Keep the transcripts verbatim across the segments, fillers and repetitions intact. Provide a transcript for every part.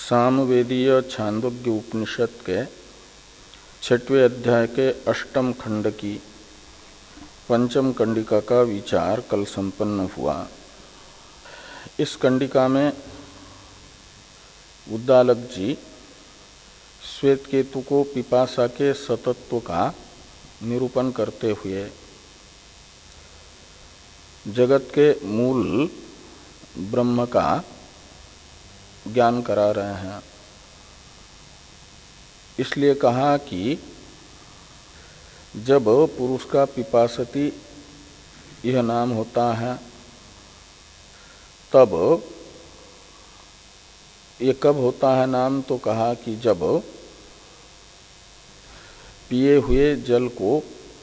सामवेदीय छांदोग्य उपनिषद के छठवें अध्याय के अष्टम खंड की पंचम कंडिका का विचार कल संपन्न हुआ। इस कंडिका में उद्दालक जी श्वेत केतु को पिपासा के सतत्व का निरूपण करते हुए जगत के मूल ब्रह्म का ज्ञान करा रहे हैं। इसलिए कहा कि जब पुरुष का पिपासति यह नाम होता है तब ये कब होता है नाम, तो कहा कि जब पिए हुए जल को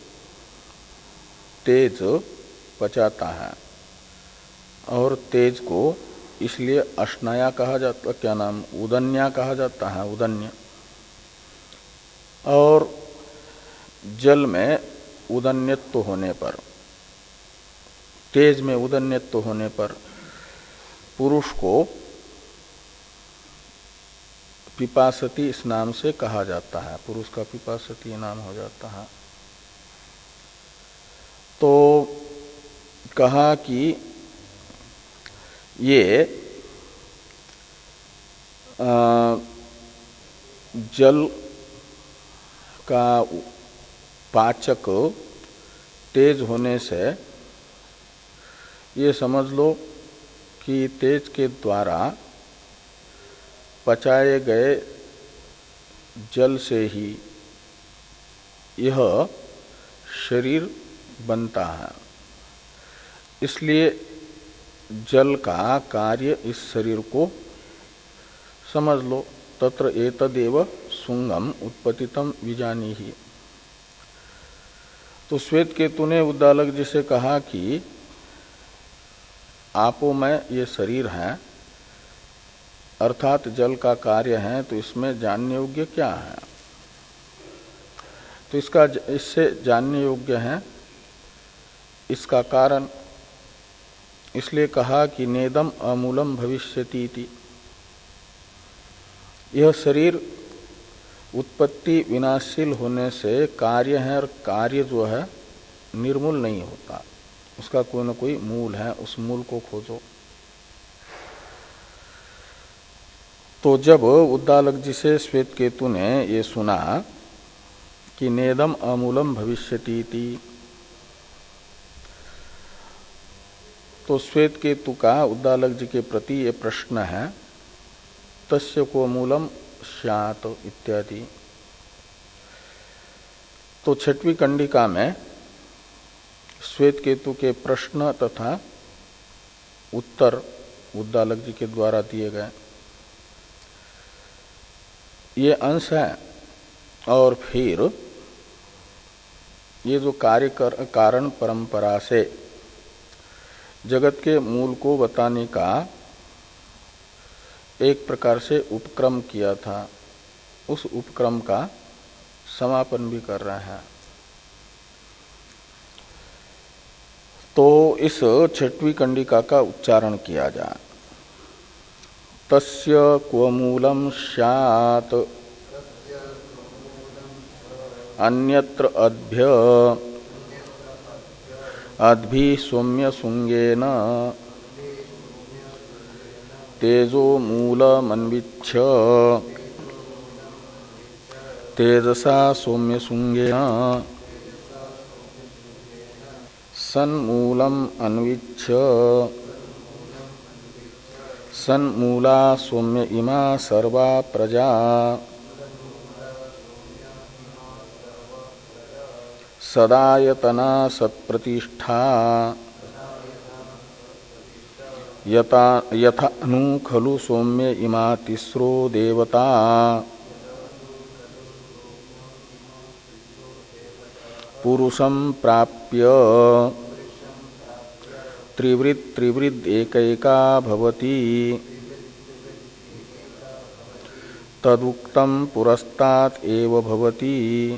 तेज पचाता है, और तेज को इसलिए अश्नाया कहा जाता, क्या नाम, उदन्या कहा जाता है, उदन्य। और जल में उदन्यत्व होने पर, तेज में उदन्यत्व होने पर पुरुष को पिपासति इस नाम से कहा जाता है, पुरुष का पिपासति नाम हो जाता है। तो कहा कि ये आ, जल का पाचक तेज होने से ये समझ लो कि तेज के द्वारा पचाए गए जल से ही यह शरीर बनता है। इसलिए जल का कार्य इस शरीर को समझ लो। तत्र एतदेव सुंगम उत्पतितम विजानीहि। तो श्वेत केतु ने उद्दालक जी से कहा कि आपो में ये शरीर है, अर्थात जल का कार्य है, तो इसमें जानने योग्य क्या है? तो इसका इससे जानने योग्य है इसका कारण। इसलिए कहा कि नेदम अमूलम भविष्यति इति। यह शरीर उत्पत्ति विनाशशील होने से कार्य है, और कार्य जो है निर्मूल नहीं होता, उसका कोई न कोई मूल है, उस मूल को खोजो। तो जब उद्दालक जी से श्वेत केतु ने ये सुना कि नेदम अमूलम भविष्यति इति, तो श्वेत केतु का उद्दालक जी के प्रति ये प्रश्न है, तस्य को मूलम स्यात् इत्यादि। तो छठवीं कंडिका में श्वेत केतु के प्रश्न तथा उत्तर उद्दालक जी के द्वारा दिए गए ये अंश है। और फिर ये जो कार्य कर, कारण परंपरा से जगत के मूल को बताने का एक प्रकार से उपक्रम किया था, उस उपक्रम का समापन भी कर रहे हैं। तो इस छठवीं कंडिका का उच्चारण किया जाए। तस्य क्व मूलम स्यात् अन्यत्र अभ्य अद्भि सौम्य सुंगेन तेजो मूलमन्विच्छ तेजसा सौम्य सुंगेन सन्मूलम अन्विच्छ सन्मूला सौम्य इमा सर्वा प्रजा सदायतना सत्प्रतिष्ठा यथा यथानु खलु सौम्य इमा तिस्रो देवता पुरुषं प्राप्य त्रिवृत् त्रिवृद् एकैका भवति तदुक्तं पुरस्तात् एव भवति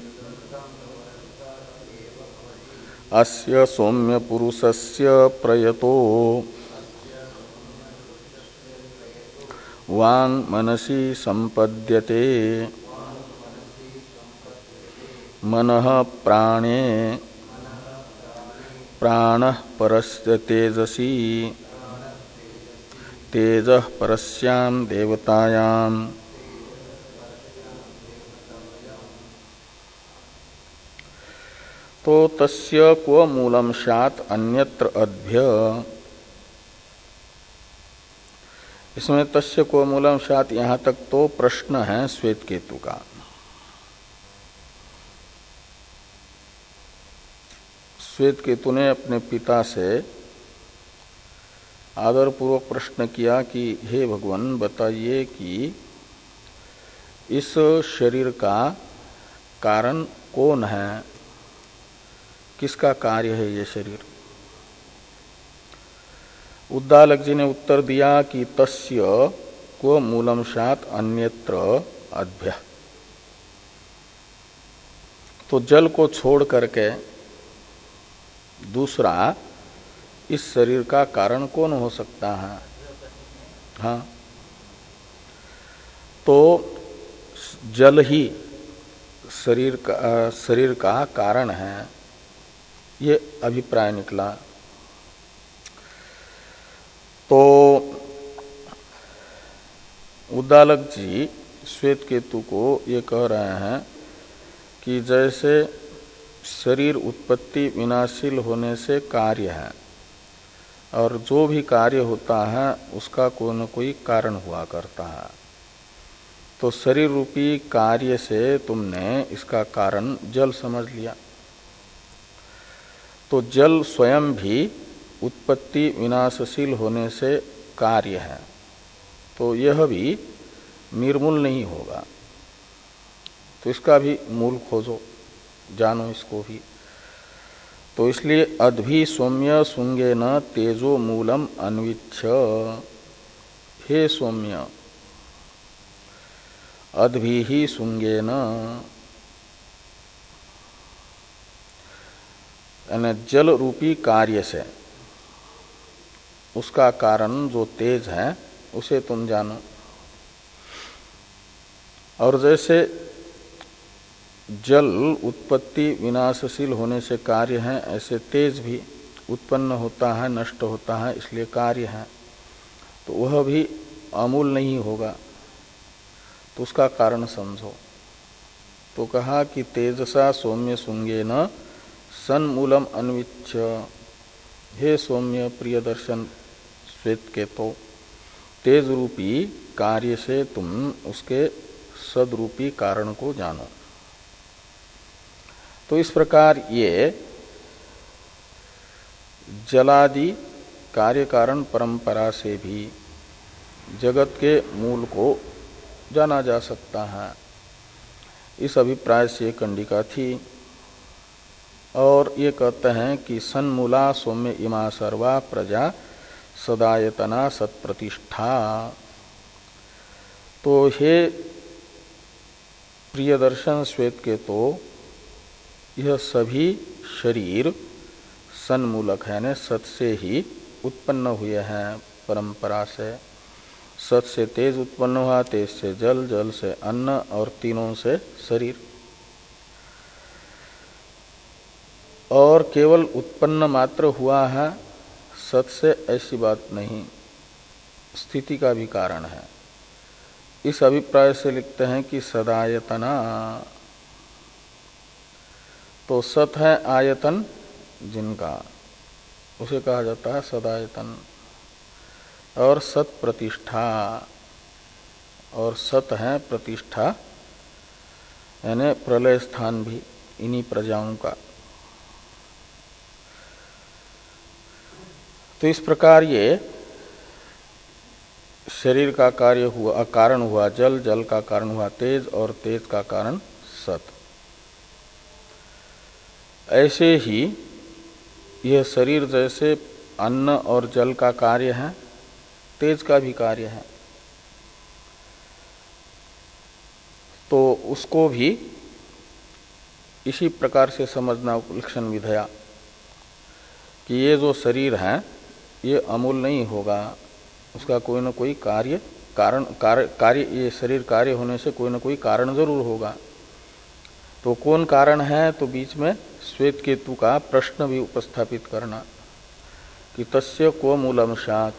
अस्य सौम्य पुरुषस्य प्रयतो वांग मनसी संपद्यते मनः प्राणे प्राणः परस्य तेजसी तेजः परस्याम देवतायाम तो तस्य क्व मूलम स्यात् अन्यत्र अद्भ्य। इसमें तस्य क्व मूलम स्यात् यहाँ तक तो प्रश्न है श्वेत केतु का। श्वेत केतु ने अपने पिता से आदरपूर्वक प्रश्न किया कि हे भगवान बताइए कि इस शरीर का कारण कौन है, किसका कार्य है ये शरीर। उद्दालक जी ने उत्तर दिया कि तस्य क्व मूलम स्यात् अन्यत्र अद्भ्य। तो जल को छोड़ करके दूसरा इस शरीर का कारण कौन हो सकता है। हाँ, तो जल ही शरीर का शरीर का कारण है, ये अभिप्राय निकला। तो उद्दालक जी श्वेत केतु को ये कह रहे हैं कि जैसे शरीर उत्पत्ति विनाशील होने से कार्य है और जो भी कार्य होता है उसका कोई न कोई कारण हुआ करता है, तो शरीर रूपी कार्य से तुमने इसका कारण जल समझ लिया। तो जल स्वयं भी उत्पत्ति विनाशशील होने से कार्य है, तो यह भी निर्मूल नहीं होगा। तो इसका भी मूल खोजो, जानो इसको भी। तो इसलिए अद्भि सौम्य सुंगे न तेजो मूलम अन्विच्छ। हे सौम्य, अद्भि ही सुंगे न, जल रूपी कार्य से उसका कारण जो तेज है उसे तुम जानो। और जैसे जल उत्पत्ति विनाशशील होने से कार्य है, ऐसे तेज भी उत्पन्न होता है, नष्ट होता है, इसलिए कार्य है। तो वह भी अमूल नहीं होगा, तो उसका कारण समझो। तो कहा कि तेजसा सौम्य सुंगे न सन्मूलम अन्विच्छ। हे सौम्य प्रिय दर्शन श्वेत के, तो तेज रूपी कार्य से तुम उसके सदरूपी कारण को जानो। तो इस प्रकार ये जलादि कार्य कारण परंपरा से भी जगत के मूल को जाना जा सकता है, इस अभिप्राय से कंडिका थी। और ये कहते हैं कि सन्मूला सौम्य इमा सर्वा प्रजा सदायतना सत्प्रतिष्ठा। तो हे प्रियदर्शन श्वेत के, तो यह सभी शरीर सन्मूलक है, ने सत से ही उत्पन्न हुए हैं परंपरा से। सत से तेज उत्पन्न हुआ, तेज से जल, जल से अन्न और तीनों से शरीर। और केवल उत्पन्न मात्र हुआ है सत से, ऐसी बात नहीं, स्थिति का भी कारण है। इस अभिप्राय से लिखते हैं कि सदायतना, तो सत है आयतन जिनका, उसे कहा जाता है सदायतन। और सत प्रतिष्ठा, और सत है प्रतिष्ठा, यानी प्रलय स्थान भी इन्हीं प्रजाओं का। तो इस प्रकार ये शरीर का कार्य हुआ, कारण हुआ जल, जल का कारण हुआ तेज, और तेज का कारण सत। ऐसे ही यह शरीर जैसे अन्न और जल का कार्य है, तेज का भी कार्य है। तो उसको भी इसी प्रकार से समझना उपलक्षण विधया कि ये जो शरीर है ये अमूल नहीं होगा, उसका कोई न कोई कार्य कारण कार्य कार्य ये शरीर कार्य होने से कोई ना कोई कारण जरूर होगा। तो कौन कारण है? तो बीच में श्वेत केतु का प्रश्न भी उपस्थापित करना कि तस्य को मूलम स्यात्,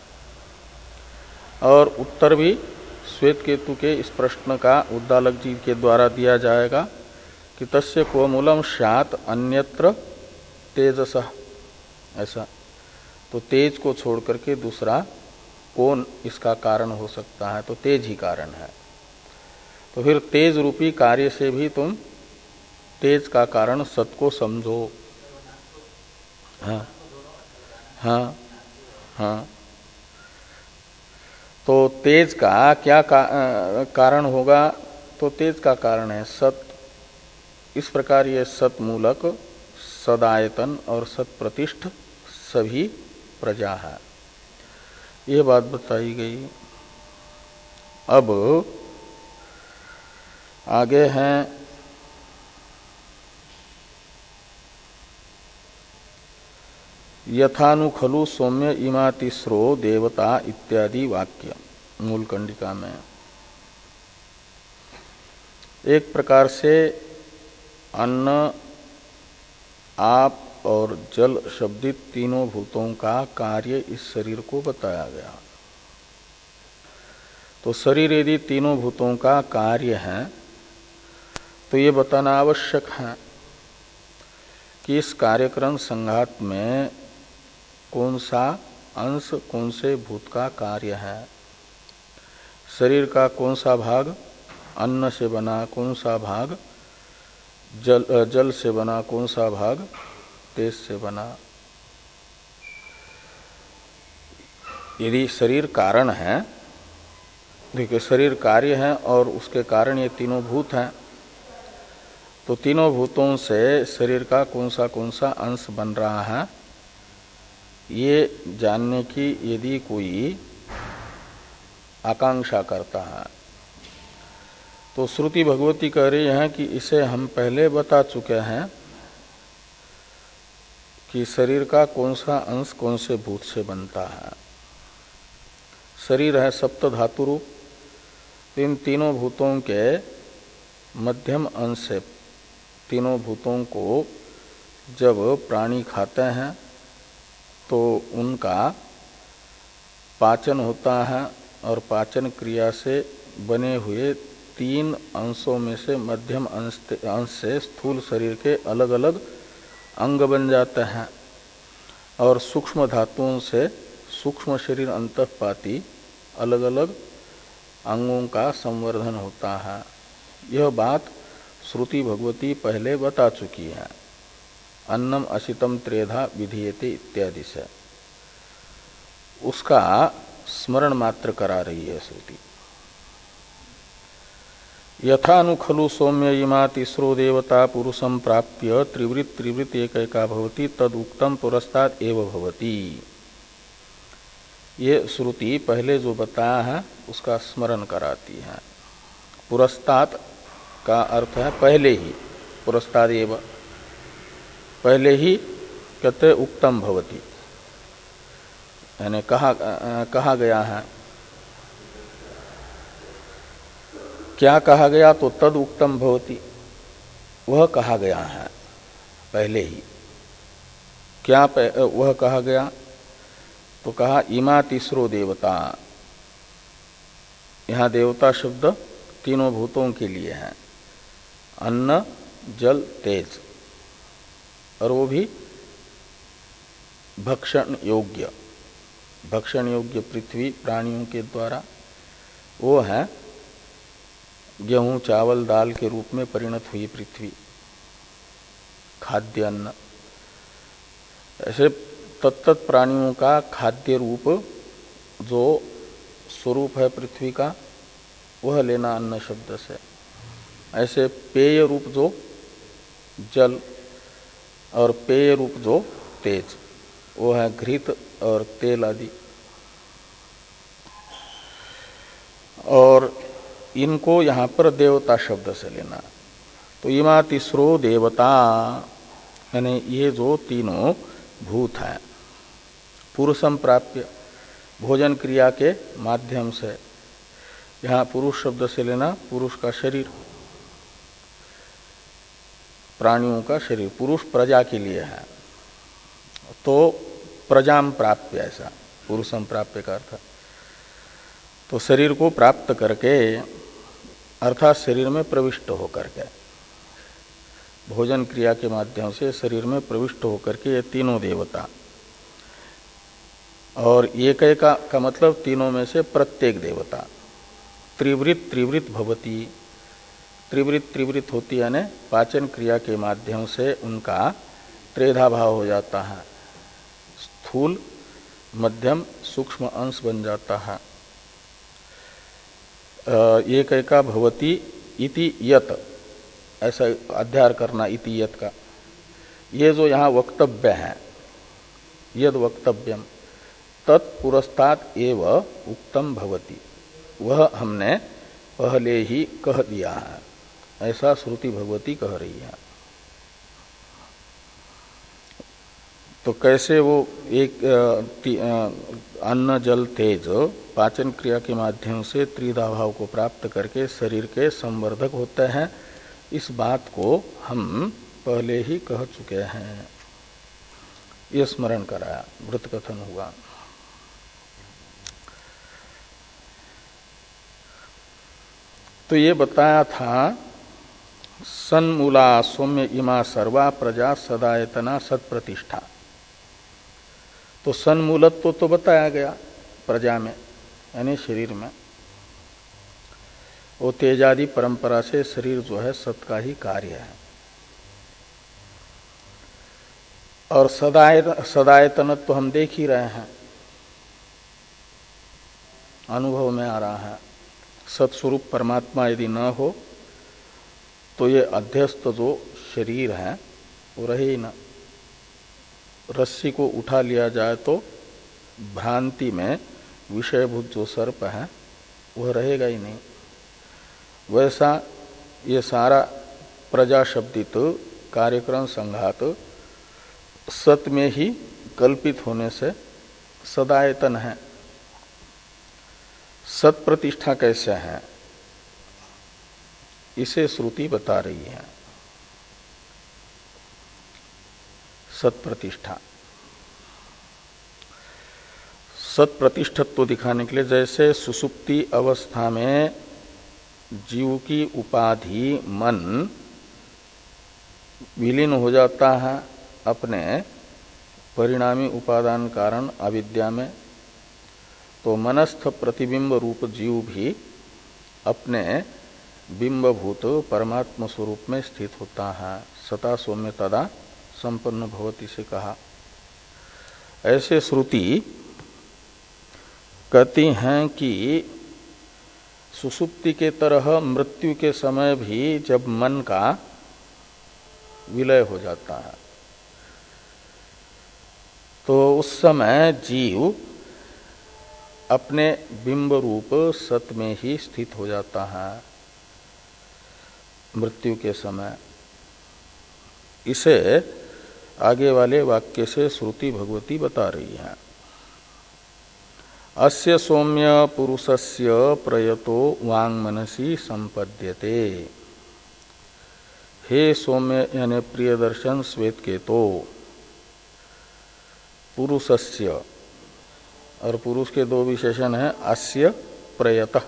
और उत्तर भी श्वेत केतु के इस प्रश्न का उद्दालक जी के द्वारा दिया जाएगा कि तस्य को मूलम स्यात् अन्यत्र तेजसः, ऐसा। तो तेज को छोड़ करके दूसरा कौन इसका कारण हो सकता है? तो तेज ही कारण है। तो फिर तेज रूपी कार्य से भी तुम तेज का कारण सत को समझो। हाँ हाँ हाँ। तो तेज का क्या का, कारण होगा? तो तेज का कारण है सत। इस प्रकार ये सत मूलक, सदायतन और सत प्रतिष्ठ सभी प्रजा है, ये बात बताई गई। अब आगे हैं यथानु खलु सौम्य इमा तिस्रो देवता इत्यादि वाक्य मूल कंडिका में। एक प्रकार से अन्न, आप और जल शब्दित तीनों भूतों का कार्य इस शरीर को बताया गया। तो शरीर यदि तीनों भूतों का कार्य है तो ये बताना आवश्यक है कि इस कार्यक्रम संघात में कौन सा अंश कौन से भूत का कार्य है। शरीर का कौन सा भाग अन्न से बना, कौन सा भाग जल जल से बना, कौन सा भाग तेज से बना। यदि शरीर कारण है, देखिए शरीर कार्य है और उसके कारण ये तीनों भूत हैं, तो तीनों भूतों से शरीर का कौन सा कौन सा अंश बन रहा है, ये जानने की यदि कोई आकांक्षा करता है तो श्रुति भगवती कह रही है कि इसे हम पहले बता चुके हैं कि शरीर का कौन सा अंश कौन से भूत से बनता है। शरीर है सप्त धातु रूप, इन तीनों भूतों के मध्यम अंश से तीनों भूतों को जब प्राणी खाते हैं तो उनका पाचन होता है, और पाचन क्रिया से बने हुए तीन अंशों में से मध्यम अंश अंश से स्थूल शरीर के अलग अलग अंग बन जाते हैं, और सूक्ष्म धातुओं से सूक्ष्म शरीर अंतःपाती अलग अलग अंगों का संवर्धन होता है। यह बात श्रुति भगवती पहले बता चुकी है। अन्नम असितम त्रेधा विधीयते इत्यादि से उसका स्मरण मात्र करा रही है श्रुति। यथानु खलु सौम्य इमा तिस्रो देवता पुरुषम प्राप्य त्रिवृत त्रिवृत एकैका भवति तद उक्तम पुरस्ताद एव भवति। ये श्रुति पहले जो बताया है उसका स्मरण कराती है। पुरस्ताद का अर्थ है पहले ही, पुरस्ताद एव पहले ही कहते उक्तम भवति, यानी कहा कहा गया है। क्या कहा गया? तो तद उक्तम भवति, वह कहा गया है पहले ही। क्या वह कहा गया? तो कहा इमा तीसरो देवता। यहां देवता शब्द तीनों भूतों के लिए है, अन्न जल तेज, और वो भी भक्षण योग्य, भक्षण योग्य पृथ्वी प्राणियों के द्वारा, वो है गेहूं चावल दाल के रूप में परिणत हुई पृथ्वी, खाद्य अन्न। ऐसे तत्त प्राणियों का खाद्य रूप जो स्वरूप है पृथ्वी का, वह लेना अन्न शब्द से। ऐसे पेय रूप जो जल और पेय रूप जो तेज, वो है घृत और तेल आदि। और इनको यहां पर देवता शब्द से लेना। तो इमा तीसरो देवता, यानी ये जो तीनों भूत हैं, पुरुषम प्राप्य भोजन क्रिया के माध्यम से यहाँ पुरुष शब्द से लेना पुरुष का शरीर, प्राणियों का शरीर। पुरुष प्रजा के लिए है, तो प्रजाम प्राप्य, ऐसा पुरुषम प्राप्य का अर्थ। तो शरीर को प्राप्त करके अर्थात शरीर में प्रविष्ट होकर के, भोजन क्रिया के माध्यम से शरीर में प्रविष्ट होकर के ये तीनों देवता, और एक का, का मतलब तीनों में से प्रत्येक देवता, त्रिवृत त्रिवृत भवती, त्रिवृत त्रिवृत होती है, यानी पाचन क्रिया के माध्यम से उनका त्रेधा भाव हो जाता है, स्थूल मध्यम सूक्ष्म अंश बन जाता है। एक का भवती इति यत, ऐसा अध्यार करना इति यत का। ये जो यहाँ वक्तव्य है, यद वक्तव्यम तत्पुरस्तात् एव उक्तम भवति, वह हमने पहले ही कह दिया है, ऐसा श्रुति भगवती कह रही है। तो कैसे वो एक अन्न जल तेज पाचन क्रिया के माध्यम से त्रिधा भाव को प्राप्त करके शरीर के संवर्धक होते हैं, इस बात को हम पहले ही कह चुके हैं, ये स्मरण कराया, वृत्त कथन हुआ। तो ये बताया था सन्मूला सौम्य इमा सर्वा प्रजा सदायतना सत्प्रतिष्ठा। तो सन्मूलत्व तो, तो बताया गया प्रजा में, यानी शरीर में। वो तेजादि परंपरा से शरीर जो है सत का ही कार्य है। और सदाय सदायतनत्व तो हम देख ही रहे हैं, अनुभव में आ रहा है। सत्स्वरूप परमात्मा यदि न हो तो ये अध्यस्त जो शरीर है वो रहे ही न। रस्सी को उठा लिया जाए तो भ्रांति में विषयभूत जो सर्प है वह रहेगा ही नहीं। वैसा ये सारा प्रजा शब्दित कार्यक्रम संघात सत में ही कल्पित होने से सदायतन है। सत प्रतिष्ठा कैसे है इसे श्रुति बता रही है। सत प्रतिष्ठा, सत प्रतिष्ठत्व दिखाने के लिए, जैसे सुसुप्ति अवस्था में जीव की उपाधि मन विलीन हो जाता है अपने परिणामी उपादान कारण अविद्या में, तो मनस्थ प्रतिबिंब रूप जीव भी अपने बिंबभूत परमात्म स्वरूप में स्थित होता है। सता सौम्य तदा संपन्न भवति से कहा। ऐसे श्रुति कहती हैं कि सुसुप्ति के तरह मृत्यु के समय भी जब मन का विलय हो जाता है तो उस समय जीव अपने बिंब रूप सत में ही स्थित हो जाता है मृत्यु के समय। इसे आगे वाले वाक्य से श्रुति भगवती बता रही है। अस्य सौम्य पुरुषस्य प्रयतो वांग मनसी संपद्यते। हे सौम्य यानी प्रिय दर्शन श्वेत के तो पुरुषस्य, और पुरुष के दो विशेषण हैं अस्य प्रयतः।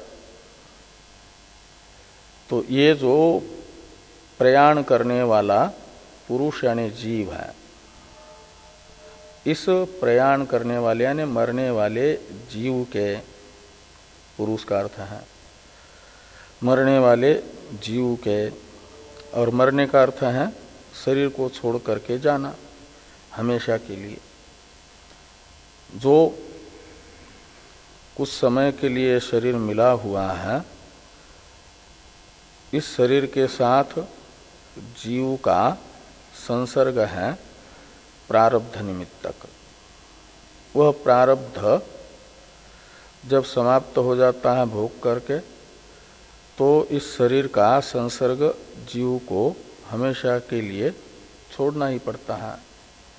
तो ये जो प्रयाण करने वाला पुरुष यानी जीव है, इस प्रयाण करने वाले यानी मरने वाले जीव के, पुरुष का अर्थ है मरने वाले जीव के, और मरने का अर्थ है शरीर को छोड़ करके जाना हमेशा के लिए। जो कुछ समय के लिए शरीर मिला हुआ है, इस शरीर के साथ जीव का संसर्ग है प्रारब्ध निमित्तक। वह प्रारब्ध जब समाप्त हो जाता है भोग करके, तो इस शरीर का संसर्ग जीव को हमेशा के लिए छोड़ना ही पड़ता है।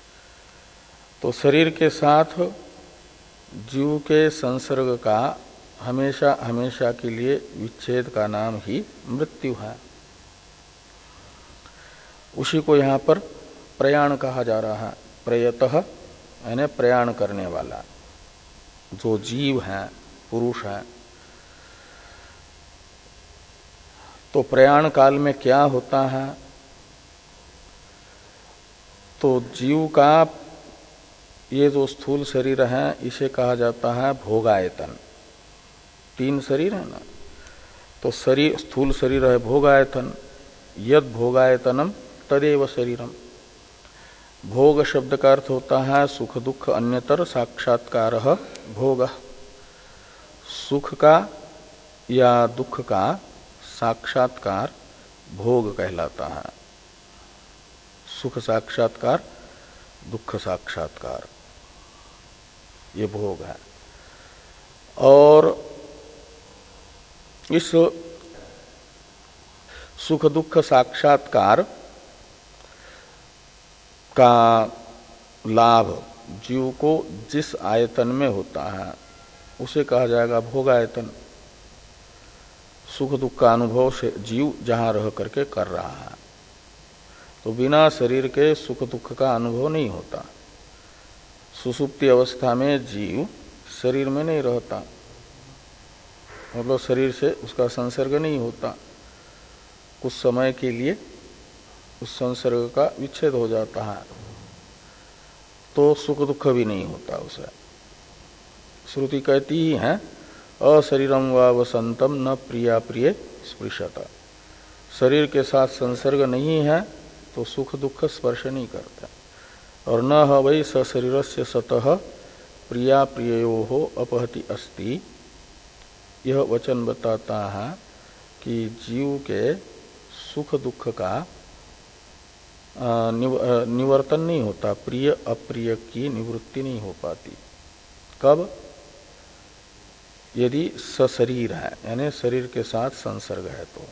तो शरीर के साथ जीव के संसर्ग का हमेशा हमेशा के लिए विच्छेद का नाम ही मृत्यु है। उसी को यहाँ पर प्रयाण कहा जा रहा है। प्रयतः यानी प्रयाण करने वाला जो जीव है, पुरुष है। तो प्रयाण काल में क्या होता है? तो जीव का ये जो स्थूल शरीर है इसे कहा जाता है भोगायतन। तीन शरीर है ना, तो शरीर स्थूल शरीर है भोगायतन। यद भोगायतनम तदेव शरीरम। भोग शब्द का अर्थ होता है सुख दुख अन्यतर साक्षात्कार भोग। सुख का या दुख का साक्षात्कार भोग कहलाता है। सुख साक्षात्कार, दुख साक्षात्कार, ये भोग है। और इस सुख दुख साक्षात्कार का लाभ जीव को जिस आयतन में होता है उसे कहा जाएगा भोगायतन। सुख दुख का अनुभव से जीव जहां रह करके कर रहा है, तो बिना शरीर के सुख दुख का अनुभव नहीं होता। सुसुप्ति अवस्था में जीव शरीर में नहीं रहता, मतलब शरीर से उसका संसर्ग नहीं होता। कुछ समय के लिए उस संसर्ग का विच्छेद हो जाता है, तो सुख दुख भी नहीं होता उसे। श्रुति कहती ही है अशरीरम व वसंतम न प्रिया प्रिय स्पृशता। शरीर के साथ संसर्ग नहीं है तो सुख दुख स्पर्श नहीं करता। और न वै सशरीर से सतः प्रिया प्रियो हो अपहति अस्ति। यह वचन बताता है कि जीव के सुख दुख का निवर्तन नहीं होता, प्रिय अप्रिय की निवृत्ति नहीं हो पाती। कब? यदि सशरीर है, यानी शरीर के साथ संसर्ग है तो।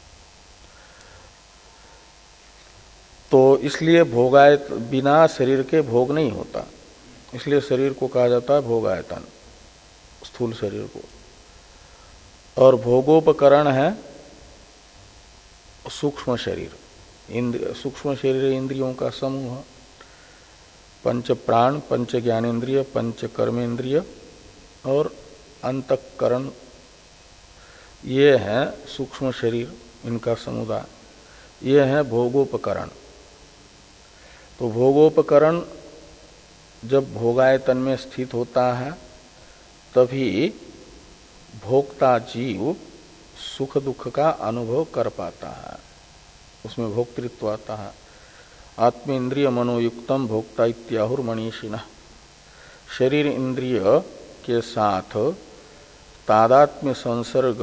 तो इसलिए भोगायत बिना शरीर के भोग नहीं होता, इसलिए शरीर को कहा जाता है भोगायतन, स्थूल शरीर को। और भोगोपकरण है सूक्ष्म शरीर। इंद्र सूक्ष्म शरीर इंद्रियों का समूह, पंच प्राण, पंच ज्ञानेन्द्रिय, पंच कर्मेंद्रिय और अंतःकरण, ये है सूक्ष्म शरीर, इनका समुदाय। ये है भोगोपकरण। तो भोगोपकरण जब भोगायतन में स्थित होता है तभी भोक्ता जीव सुख दुख का अनुभव कर पाता है, उसमें भोक्तृत्व आता है। आत्मेन्द्रिय मनोयुक्तम भोक्ता इत्याहुर मनीषिणः। शरीर इंद्रिय के साथ तादात्म्य संसर्ग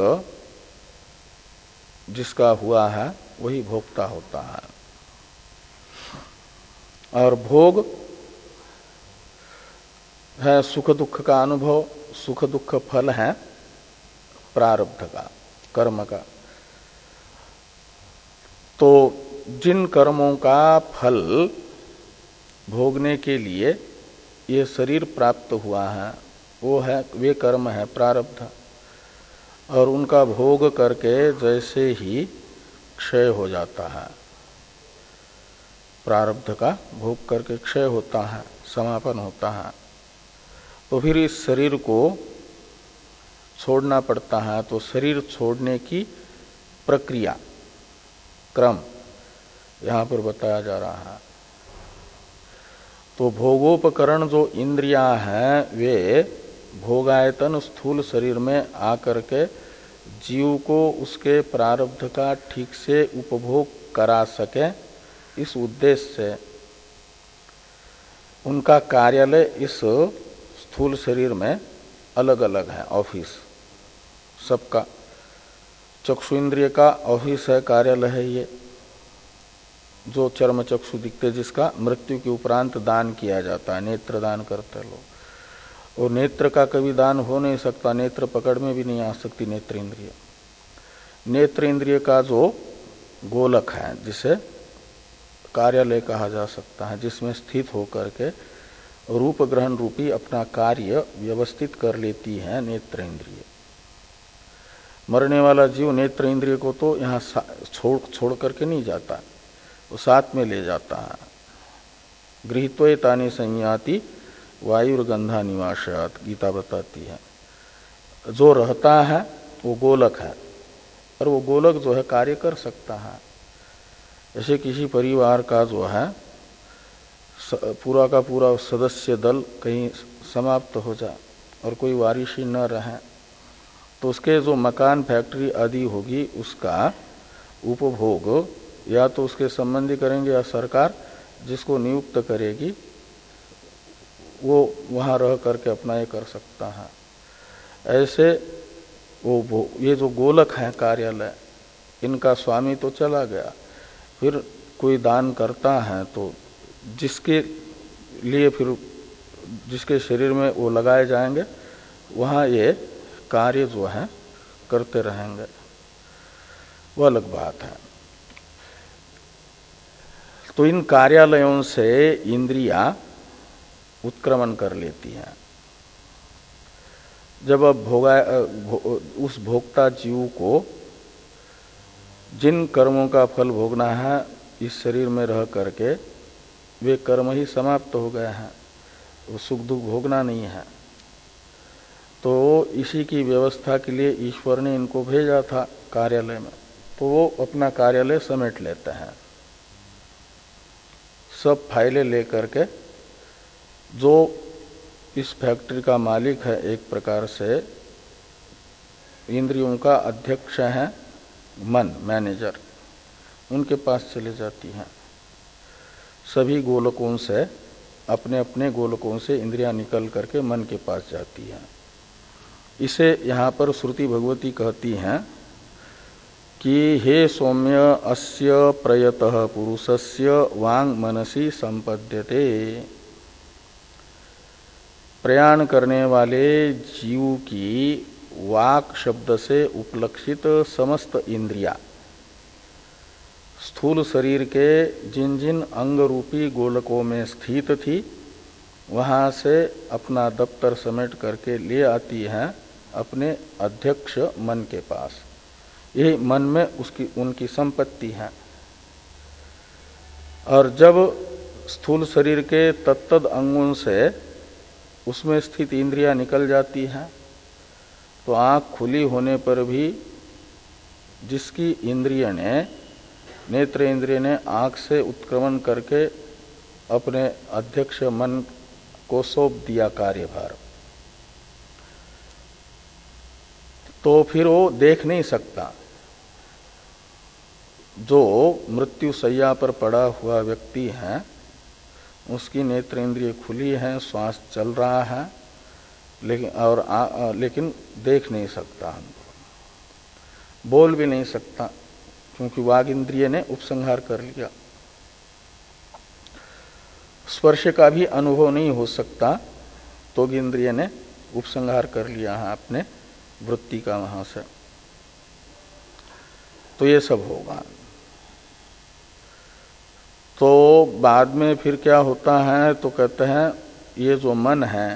जिसका हुआ है वही भोक्ता होता है। और भोग है सुख दुख का अनुभव। सुख दुख फल है प्रारब्ध का, कर्म का। तो जिन कर्मों का फल भोगने के लिए ये शरीर प्राप्त हुआ है वो है, वे कर्म है प्रारब्ध। और उनका भोग करके जैसे ही क्षय हो जाता है, प्रारब्ध का भोग करके क्षय होता है, समापन होता है, तो फिर इस शरीर को छोड़ना पड़ता है। तो शरीर छोड़ने की प्रक्रिया, क्रम यहां पर बताया जा रहा है। तो भोगोपकरण जो इंद्रियां हैं वे भोगायतन स्थूल शरीर में आकर के जीव को उसके प्रारब्ध का ठीक से उपभोग करा सके, इस उद्देश्य से उनका कार्यालय इस स्थूल शरीर में अलग अलग है। ऑफिस सबका, चक्षु इंद्रिय का ऑफिस है, कार्यालय है ये, जो चर्म चक्षु दिखते, जिसका मृत्यु के उपरांत दान किया जाता है, नेत्र दान करते लोग। और नेत्र का कभी दान हो नहीं सकता, नेत्र पकड़ में भी नहीं आ सकती नेत्र इंद्रिय। नेत्र इंद्रिय का जो गोलक है, जिसे कार्यालय कहा जा सकता है, जिसमें स्थित होकर के रूप ग्रहण रूपी अपना कार्य व्यवस्थित कर लेती है नेत्र इंद्रिय, मरने वाला जीव नेत्र इंद्रिय को तो यहाँ छोड़ छोड़ करके नहीं जाता, वो साथ में ले जाता है। गृहीत्वे तानि संयाति वायुर्गंधा निवासात्, गीता बताती है। जो रहता है वो गोलक है, और वो गोलक जो है कार्य कर सकता है। जैसे किसी परिवार का जो है पूरा का पूरा सदस्य दल कहीं समाप्त हो जाए और कोई वारिशी न रहे, तो उसके जो मकान फैक्ट्री आदि होगी उसका उपभोग या तो उसके संबंधी करेंगे या सरकार जिसको नियुक्त करेगी वो वहाँ रह करके अपना ये कर सकता है। ऐसे वो, वो ये जो गोलक है कार्यालय, इनका स्वामी तो चला गया, फिर कोई दान करता है तो जिसके लिए फिर जिसके शरीर में वो लगाए जाएंगे वहाँ ये कार्य जो है करते रहेंगे, वो अलग बात है। तो इन कार्यालयों से इंद्रियां उत्क्रमण कर लेती हैं। जब अब भोगा भो, उस भोक्ता जीव को जिन कर्मों का फल भोगना है इस शरीर में रह करके वे कर्म ही समाप्त हो गए हैं, वो सुख दुख भोगना नहीं है। तो इसी की व्यवस्था के लिए ईश्वर ने इनको भेजा था कार्यालय में, तो वो अपना कार्यालय समेट लेते हैं। सब फाइलें लेकर के, जो इस फैक्ट्री का मालिक है एक प्रकार से इंद्रियों का अध्यक्ष है मन, मैनेजर, उनके पास चले जाती हैं। सभी गोलकों से, अपने अपने गोलकों से इंद्रियां निकल करके मन के पास जाती हैं। इसे यहाँ पर श्रुति भगवती कहती हैं कि हे सौम्य अस्य प्रयतः पुरुषस्य वांग मनसी संपद्यते। प्रयाण करने वाले जीव की वाक शब्द से उपलक्षित समस्त इंद्रियां स्थूल शरीर के जिन जिन अंग रूपी गोलकों में स्थित थी वहां से अपना दफ्तर समेट करके ले आती हैं अपने अध्यक्ष मन के पास। यही मन में उसकी उनकी संपत्ति है। और जब स्थूल शरीर के तत्तद अंगों से उसमें स्थित इंद्रियां निकल जाती हैं तो आँख खुली होने पर भी जिसकी इंद्रिय ने नेत्र इंद्रिय ने आँख से उत्क्रमण करके अपने अध्यक्ष मन को सौंप दिया कार्यभार, तो फिर वो देख नहीं सकता। जो मृत्यु शैया पर पड़ा हुआ व्यक्ति है उसकी नेत्र इंद्रिय खुली है, श्वास चल रहा है, लेकिन और आ, आ, लेकिन देख नहीं सकता, हमको बोल भी नहीं सकता क्योंकि वाग इंद्रिय ने उपसंहार कर लिया। स्पर्श का भी अनुभव नहीं हो सकता, तो इंद्रिय ने उपसंहार कर लिया है अपने वृत्ति का वहां से। तो ये सब होगा। तो बाद में फिर क्या होता है, तो कहते हैं ये जो मन है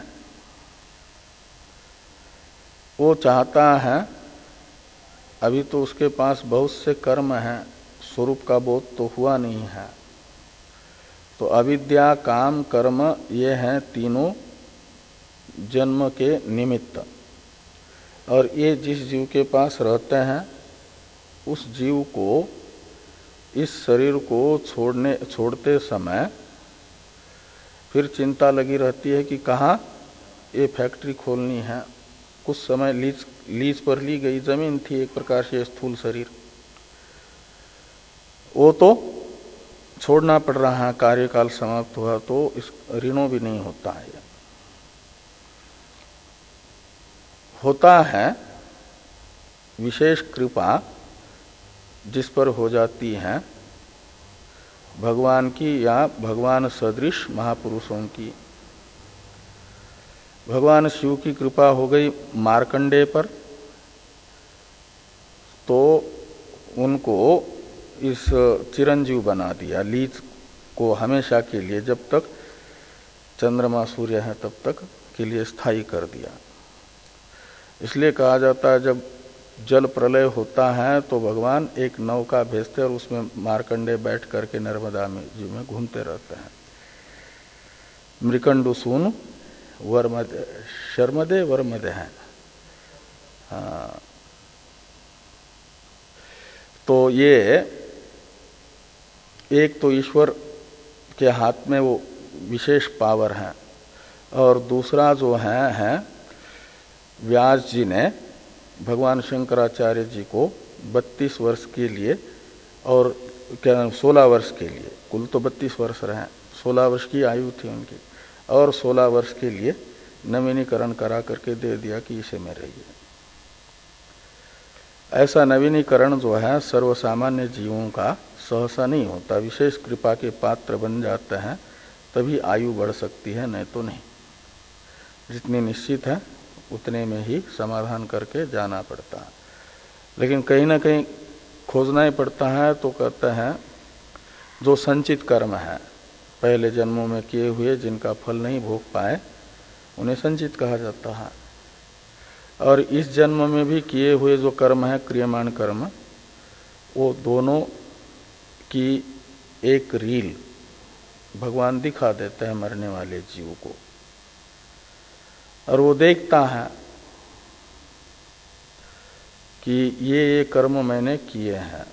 वो चाहता है, अभी तो उसके पास बहुत से कर्म हैं, स्वरूप का बोध तो हुआ नहीं है। तो अविद्या काम कर्म ये हैं तीनों जन्म के निमित्त, और ये जिस जीव के पास रहते हैं उस जीव को इस शरीर को छोड़ने छोड़ते समय फिर चिंता लगी रहती है कि कहाँ ये फैक्ट्री खोलनी है। कुछ समय लीज लीज पर ली गई जमीन थी एक प्रकार से स्थूल शरीर, वो तो छोड़ना पड़ रहा है, कार्यकाल समाप्त हुआ तो इस ऋणों भी नहीं होता है। होता है विशेष कृपा जिस पर हो जाती है भगवान की या भगवान सदृश महापुरुषों की। भगवान शिव की कृपा हो गई मार्कंडेय पर, तो उनको इस चिरंजीव बना दिया, लीज को हमेशा के लिए, जब तक चंद्रमा सूर्य है तब तक के लिए स्थायी कर दिया। इसलिए कहा जाता है जब जल प्रलय होता है तो भगवान एक नौका भेजते और उसमें मार्कंडे बैठ करके नर्मदा में जी में घूमते रहते हैं। मृकंडु सून वर्मदे, शर्मदे वर्मदे हैं। हाँ, तो ये एक तो ईश्वर के हाथ में वो विशेष पावर है, और दूसरा जो है, है व्यास जी ने भगवान शंकराचार्य जी को बत्तीस वर्ष के लिए और क्या सोलह वर्ष के लिए, कुल तो बत्तीस वर्ष रहे, सोलह वर्ष की आयु थी उनकी, और सोलह वर्ष के लिए नवीनीकरण करा करके दे दिया कि इसे में रहिए। ऐसा नवीनीकरण जो है सर्वसामान्य जीवों का सहसा नहीं होता, विशेष कृपा के पात्र बन जाते हैं तभी आयु बढ़ सकती है, नहीं तो नहीं। जितनी निश्चित है उतने में ही समाधान करके जाना पड़ता है। लेकिन कहीं ना कहीं खोजना ही पड़ता है, तो कहते हैं जो संचित कर्म है पहले जन्मों में किए हुए, जिनका फल नहीं भोग पाए, उन्हें संचित कहा जाता है। और इस जन्म में भी किए हुए जो कर्म है, क्रियमाण कर्म, वो दोनों की एक रील भगवान दिखा देते हैं मरने वाले जीव को, और वो देखता है कि ये ये कर्म मैंने किए हैं,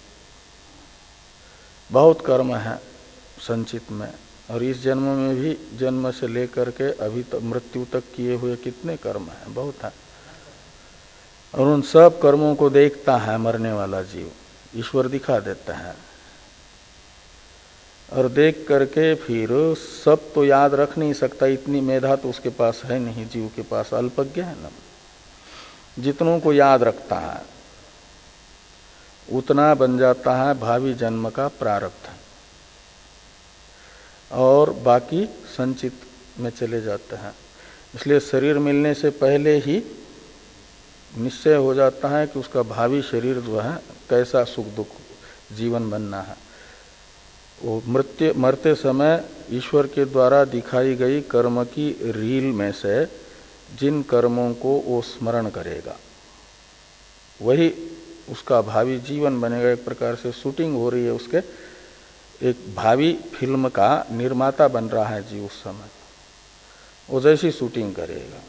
बहुत कर्म है संचित में, और इस जन्म में भी जन्म से लेकर के अभी तक मृत्यु तक किए हुए कितने कर्म हैं, बहुत है। और उन सब कर्मों को देखता है मरने वाला जीव, ईश्वर दिखा देता है, और देख करके फिर सब तो याद रख नहीं सकता, इतनी मेधा तो उसके पास है नहीं, जीव के पास अल्पज्ञ है ना। जितनों को याद रखता है उतना बन जाता है भावी जन्म का प्रारब्ध, और बाकी संचित में चले जाते हैं। इसलिए शरीर मिलने से पहले ही निश्चय हो जाता है कि उसका भावी शरीर जो है कैसा सुख दुख जीवन बनना है। वो मृत्यु मरते समय ईश्वर के द्वारा दिखाई गई कर्म की रील में से जिन कर्मों को वो स्मरण करेगा वही उसका भावी जीवन बनेगा। एक प्रकार से शूटिंग हो रही है उसके, एक भावी फिल्म का निर्माता बन रहा है जी उस समय, वो जैसी शूटिंग करेगा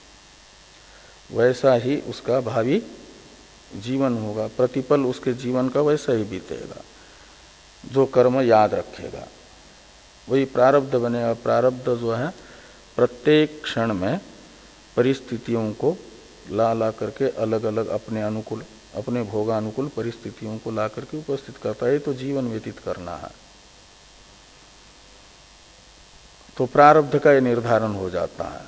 वैसा ही उसका भावी जीवन होगा, प्रतिपल उसके जीवन का वैसा ही बीतेगा। जो कर्म याद रखेगा वही प्रारब्ध बनेगा। प्रारब्ध जो है प्रत्येक क्षण में परिस्थितियों को ला ला करके अलग अलग अपने अनुकूल, अपने भोगानुकूल परिस्थितियों को ला करके उपस्थित करता है। तो जीवन व्यतीत करना है, तो प्रारब्ध का ये निर्धारण हो जाता है।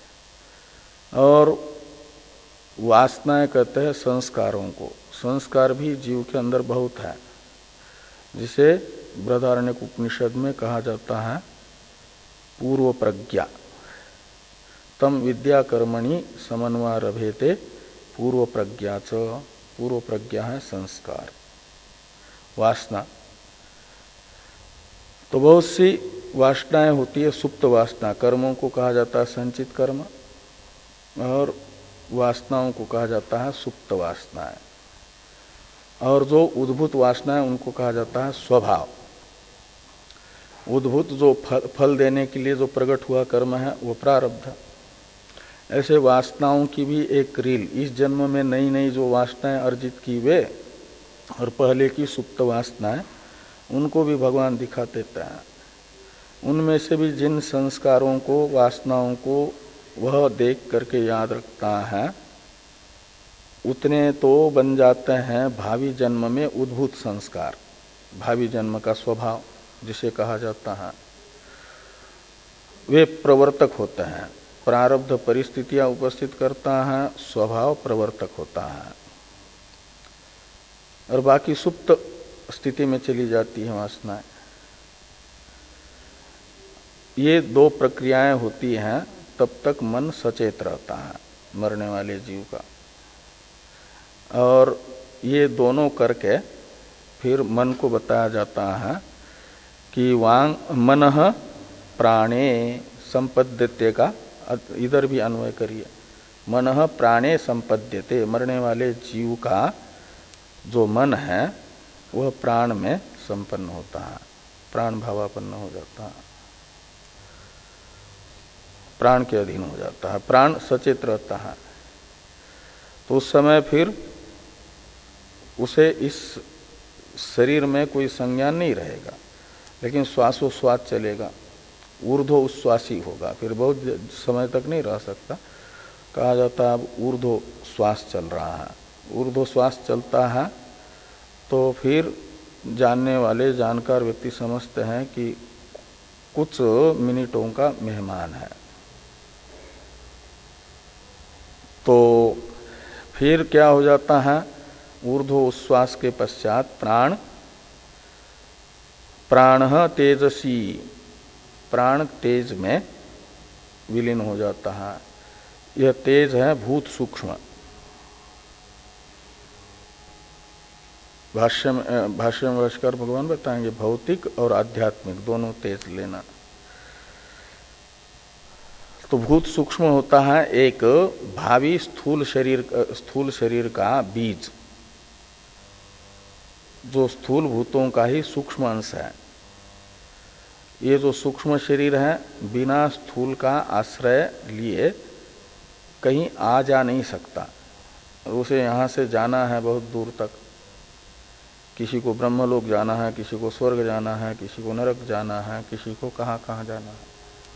और वासनाएं कहते हैं संस्कारों को। संस्कार भी जीव के अंदर बहुत है, जिसे बृहदारण्यक उपनिषद में कहा जाता है पूर्व प्रज्ञा। तम विद्या कर्मणि समन्वारभेते पूर्व प्रज्ञा च। पूर्व प्रज्ञा है संस्कार, वासना। तो बहुत सी वासनाएं होती है, सुप्त वासना। कर्मों को कहा जाता है संचित कर्म, और वासनाओं को कहा जाता है सुप्त वासनाएं। और जो उद्भूत वासनाएं उनको कहा जाता है स्वभाव। उद्भूत जो फल, फल देने के लिए जो प्रकट हुआ कर्म है वो प्रारब्ध। ऐसे वासनाओं की भी एक रील, इस जन्म में नई नई जो वासनाएं अर्जित की वे और पहले की सुप्त वासनाएं, उनको भी भगवान दिखा देता है। उनमें से भी जिन संस्कारों को, वासनाओं को वह देख करके याद रखता है, उतने तो बन जाते हैं भावी जन्म में उद्भूत संस्कार, भावी जन्म का स्वभाव जिसे कहा जाता है। वे प्रवर्तक होते हैं। प्रारब्ध परिस्थितियां उपस्थित करता है, स्वभाव प्रवर्तक होता है, और बाकी सुप्त स्थिति में चली जाती है वासनाएं। ये दो प्रक्रियाएं होती हैं, तब तक मन सचेत रहता है मरने वाले जीव का। और ये दोनों करके फिर मन को बताया जाता है कि वांग मनः प्राणे संपद्यते का इधर भी अन्वय करिए। मनः प्राणे संपद्यते, मरने वाले जीव का जो मन है वह प्राण में संपन्न होता है, प्राण भावापन्न हो जाता है, प्राण के अधीन हो जाता है, प्राण सचेत रहता है। तो उस समय फिर उसे इस शरीर में कोई संज्ञान नहीं रहेगा, लेकिन श्वासोश्वास चलेगा, ऊर्ध्व उच्छ्वासी होगा, फिर बहुत समय तक नहीं रह सकता। कहा जाता है अब ऊर्ध्व श्वास चल रहा है, ऊर्ध्व श्वास चलता है तो फिर जानने वाले जानकार व्यक्ति समझते हैं कि कुछ मिनटों का मेहमान है। तो फिर क्या हो जाता है, ऊर्ध्व उच्छ्वास के पश्चात प्राण प्राणः तेजसी, प्राण तेज में विलीन हो जाता है। यह तेज है भूत सूक्ष्म। भाष्य में भाष्य में भाष्कर भगवान बताएंगे भौतिक और आध्यात्मिक दोनों तेज लेना। तो भूत सूक्ष्म होता है एक भावी स्थूल शरीर स्थूल शरीर का बीज, जो स्थूल भूतों का ही सूक्ष्म अंश है। ये जो सूक्ष्म शरीर है बिना स्थूल का आश्रय लिए कहीं आ जा नहीं सकता। उसे यहाँ से जाना है बहुत दूर तक, किसी को ब्रह्मलोक जाना है, किसी को स्वर्ग जाना है, किसी को नरक जाना है, किसी को कहाँ कहाँ जाना है।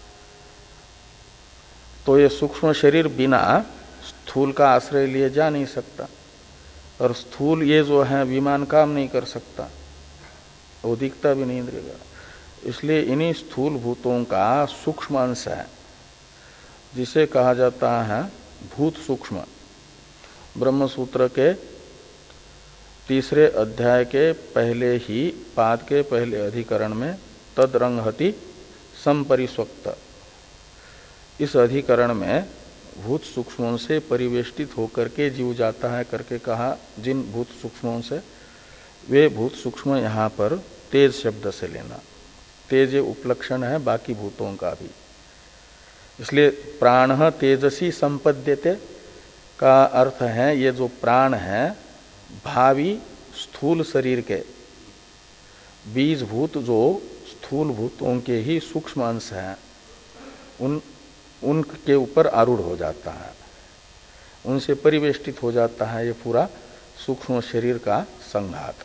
तो ये सूक्ष्म शरीर बिना स्थूल का आश्रय लिए जा नहीं सकता, और स्थूल ये जो है विमान काम नहीं कर सकता, वो दिखता भी नहीं इंद्रिय का। इसलिए इन्हीं स्थूल भूतों का सूक्ष्म अंश है जिसे कहा जाता है भूत सूक्ष्म। ब्रह्म सूत्र के तीसरे अध्याय के पहले ही पाद के पहले अधिकरण में तदरंगहति संपरिस्वक्त, इस अधिकरण में भूत सूक्ष्मों से परिवेष्टित होकर के जीव जाता है करके कहा। जिन भूत सूक्ष्मों से, वे भूत सूक्ष्म यहाँ पर तेज शब्द से लेना। तेज उपलक्षण है बाकी भूतों का भी, इसलिए प्राण तेजसी संपद्यते का अर्थ है ये जो प्राण है भावी स्थूल शरीर के बीज भूत जो स्थूल भूतों के ही सूक्ष्म अंश हैं, उन उनके ऊपर आरूढ़ हो जाता है, उनसे परिवेष्टित हो जाता है ये पूरा सूक्ष्म शरीर का संघात।